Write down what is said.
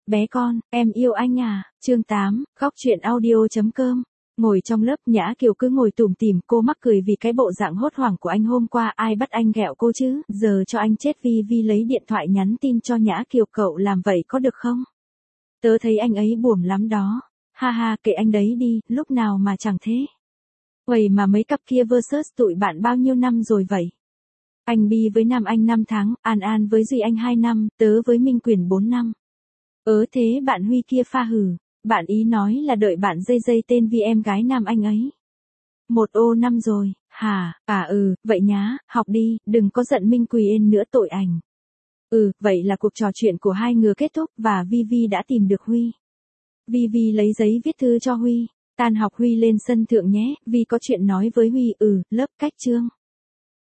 bé con, em yêu anh à, chương 8, khóc chuyện audio.com. Ngồi trong lớp Nhã Kiều cứ ngồi tủm tỉm, cô mắc cười vì cái bộ dạng hốt hoảng của anh hôm qua, ai bắt anh ghẹo cô chứ, giờ cho anh chết. Vi lấy điện thoại nhắn tin cho Nhã Kiều, cậu làm vậy có được không? Tớ thấy anh ấy buồn lắm đó. Ha ha, kệ anh đấy đi, lúc nào mà chẳng thế. Vậy mà mấy cặp kia versus tụi bạn bao nhiêu năm rồi vậy? Anh Bi với Nam Anh 5 tháng, An với Duy Anh 2 năm, tớ với Minh Quyền 4 năm. Thế bạn Huy kia pha hừ. Bạn ý nói là đợi bạn dây tên vì em gái Nam Anh ấy. 1 năm rồi, hả? Vậy nhá, học đi, đừng có giận Minh Quyền nữa, tội ảnh. Vậy là cuộc trò chuyện của hai người kết thúc và Vi đã tìm được Huy. Vi lấy giấy viết thư cho Huy. Tan học Huy lên sân thượng nhé, Vi có chuyện nói với Huy. Lớp cách chương.